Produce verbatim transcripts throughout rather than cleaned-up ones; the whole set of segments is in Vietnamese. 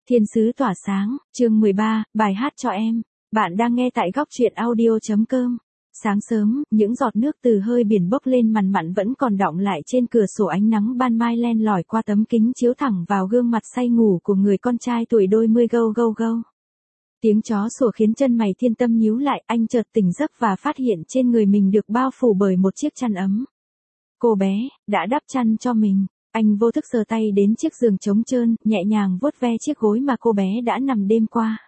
Thiên sứ tỏa sáng, chương mười ba, bài hát cho em. Bạn đang nghe tại góc truyện audio.com. Sáng sớm, những giọt nước từ hơi biển bốc lên mằn mặn vẫn còn đọng lại trên cửa sổ, ánh nắng ban mai len lỏi qua tấm kính chiếu thẳng vào gương mặt say ngủ của người con trai tuổi đôi mươi gâu gâu gâu. Tiếng chó sủa khiến chân mày Thiên Tâm nhíu lại, anh chợt tỉnh giấc và phát hiện trên người mình được bao phủ bởi một chiếc chăn ấm. Cô bé, đã đắp chăn cho mình. Anh vô thức giơ tay đến chiếc giường trống trơn, nhẹ nhàng vuốt ve chiếc gối mà cô bé đã nằm đêm qua.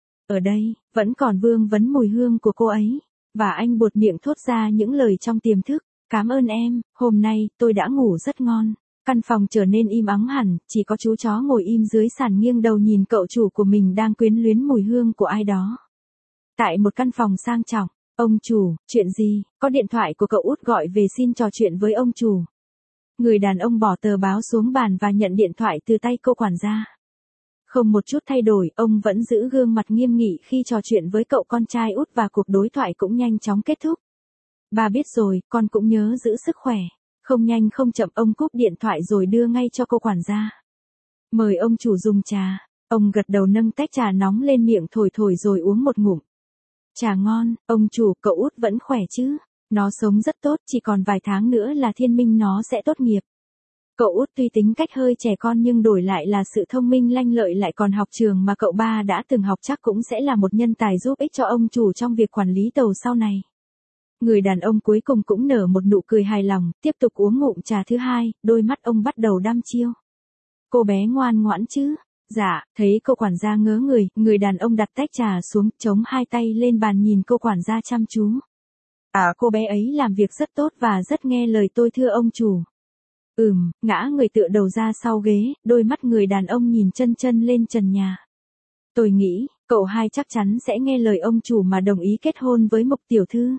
Ở đây, vẫn còn vương vấn mùi hương của cô ấy. Và anh buột miệng thốt ra những lời trong tiềm thức. Cảm ơn em, hôm nay, tôi đã ngủ rất ngon. Căn phòng trở nên im ắng hẳn, chỉ có chú chó ngồi im dưới sàn nghiêng đầu nhìn cậu chủ của mình đang quyến luyến mùi hương của ai đó. Tại một căn phòng sang trọng, ông chủ, chuyện gì, có điện thoại của cậu út gọi về xin trò chuyện với ông chủ. Người đàn ông bỏ tờ báo xuống bàn và nhận điện thoại từ tay cô quản gia. Không một chút thay đổi, ông vẫn giữ gương mặt nghiêm nghị khi trò chuyện với cậu con trai út và cuộc đối thoại cũng nhanh chóng kết thúc. Bà biết rồi, con cũng nhớ giữ sức khỏe. Không nhanh không chậm ông cúp điện thoại rồi đưa ngay cho cô quản gia. Mời ông chủ dùng trà. Ông gật đầu nâng tách trà nóng lên miệng thổi thổi rồi uống một ngụm. Trà ngon, ông chủ, cậu út vẫn khỏe chứ? Nó sống rất tốt, chỉ còn vài tháng nữa là Thiên Minh nó sẽ tốt nghiệp. Cậu út tuy tính cách hơi trẻ con nhưng đổi lại là sự thông minh lanh lợi, lại còn học trường mà cậu ba đã từng học, chắc cũng sẽ là một nhân tài giúp ích cho ông chủ trong việc quản lý tàu sau này. Người đàn ông cuối cùng cũng nở một nụ cười hài lòng, tiếp tục uống ngụm trà thứ hai, đôi mắt ông bắt đầu đăm chiêu. Cô bé ngoan ngoãn chứ? Dạ, thấy cô quản gia ngớ người, người đàn ông đặt tách trà xuống, chống hai tay lên bàn nhìn cô quản gia chăm chú. À, cô bé ấy làm việc rất tốt và rất nghe lời tôi thưa ông chủ. Ừm, ngã người tựa đầu ra sau ghế, đôi mắt người đàn ông nhìn chân chân lên trần nhà. Tôi nghĩ, cậu hai chắc chắn sẽ nghe lời ông chủ mà đồng ý kết hôn với Mục tiểu thư.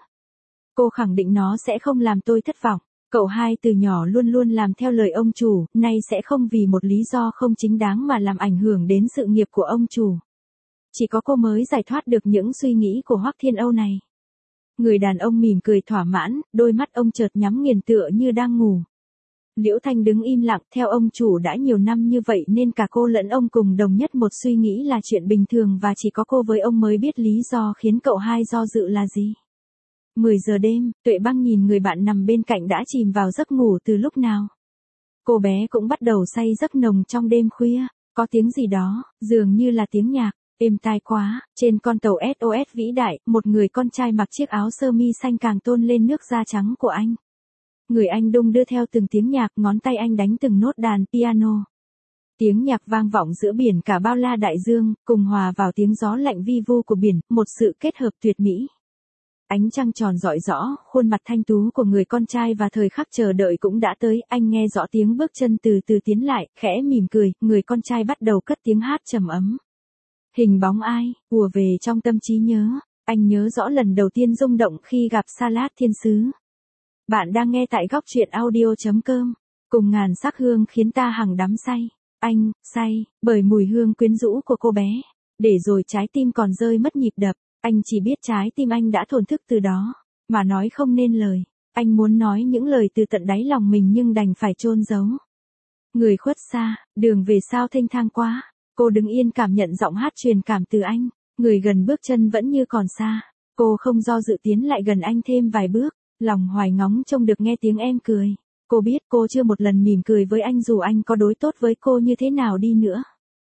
Cô khẳng định nó sẽ không làm tôi thất vọng. Cậu hai từ nhỏ luôn luôn làm theo lời ông chủ, nay sẽ không vì một lý do không chính đáng mà làm ảnh hưởng đến sự nghiệp của ông chủ. Chỉ có cô mới giải thoát được những suy nghĩ của Hoắc Thiên Âu này. Người đàn ông mỉm cười thỏa mãn, đôi mắt ông chợt nhắm nghiền tựa như đang ngủ. Liễu Thanh đứng im lặng, theo ông chủ đã nhiều năm như vậy nên cả cô lẫn ông cùng đồng nhất một suy nghĩ là chuyện bình thường và chỉ có cô với ông mới biết lý do khiến cậu hai do dự là gì. mười giờ đêm, Tuệ Băng nhìn người bạn nằm bên cạnh đã chìm vào giấc ngủ từ lúc nào. Cô bé cũng bắt đầu say giấc nồng trong đêm khuya, có tiếng gì đó, dường như là tiếng nhạc. Êm tai quá, trên con tàu ét o ét vĩ đại, một người con trai mặc chiếc áo sơ mi xanh càng tôn lên nước da trắng của anh. Người anh đung đưa theo từng tiếng nhạc, ngón tay anh đánh từng nốt đàn piano. Tiếng nhạc vang vọng giữa biển cả bao la đại dương, cùng hòa vào tiếng gió lạnh vi vu của biển, một sự kết hợp tuyệt mỹ. Ánh trăng tròn rọi rõ, khuôn mặt thanh tú của người con trai và thời khắc chờ đợi cũng đã tới, anh nghe rõ tiếng bước chân từ từ tiến lại, khẽ mỉm cười, người con trai bắt đầu cất tiếng hát trầm ấm. Hình bóng ai, ùa về trong tâm trí nhớ, anh nhớ rõ lần đầu tiên rung động khi gặp Salad Thiên Sứ. Bạn đang nghe tại góc truyện audio.com, cùng ngàn sắc hương khiến ta hằng đắm say. Anh, say, bởi mùi hương quyến rũ của cô bé, để rồi trái tim còn rơi mất nhịp đập, anh chỉ biết trái tim anh đã thổn thức từ đó, mà nói không nên lời. Anh muốn nói những lời từ tận đáy lòng mình nhưng đành phải chôn giấu. Người khuất xa, đường về sao thênh thang quá. Cô đứng yên cảm nhận giọng hát truyền cảm từ anh, người gần bước chân vẫn như còn xa. Cô không do dự tiến lại gần anh thêm vài bước, lòng hoài ngóng trông được nghe tiếng em cười. Cô biết cô chưa một lần mỉm cười với anh dù anh có đối tốt với cô như thế nào đi nữa.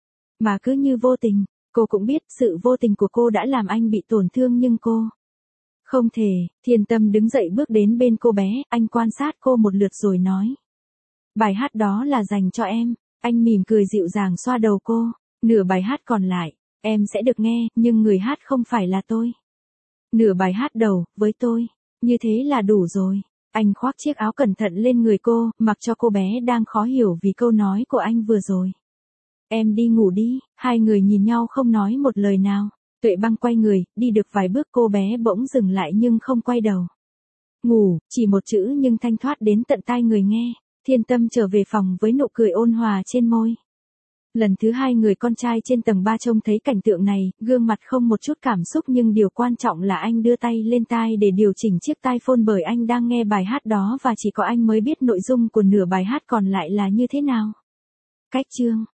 Mà cứ như vô tình, cô cũng biết sự vô tình của cô đã làm anh bị tổn thương nhưng cô không thể. Thiên Tâm đứng dậy bước đến bên cô bé, anh quan sát cô một lượt rồi nói. Bài hát đó là dành cho em. Anh mỉm cười dịu dàng xoa đầu cô. Nửa bài hát còn lại, em sẽ được nghe, nhưng người hát không phải là tôi. Nửa bài hát đầu, với tôi. Như thế là đủ rồi. Anh khoác chiếc áo cẩn thận lên người cô, mặc cho cô bé đang khó hiểu vì câu nói của anh vừa rồi. Em đi ngủ đi. Hai người nhìn nhau không nói một lời nào. Tuệ Băng quay người, đi được vài bước cô bé bỗng dừng lại nhưng không quay đầu. Ngủ, chỉ một chữ nhưng thanh thoát đến tận tai người nghe. Thiên Tâm trở về phòng với nụ cười ôn hòa trên môi. Lần thứ hai người con trai trên tầng ba trông thấy cảnh tượng này, gương mặt không một chút cảm xúc nhưng điều quan trọng là anh đưa tay lên tai để điều chỉnh chiếc tai phone bởi anh đang nghe bài hát đó và chỉ có anh mới biết nội dung của nửa bài hát còn lại là như thế nào. Cách chương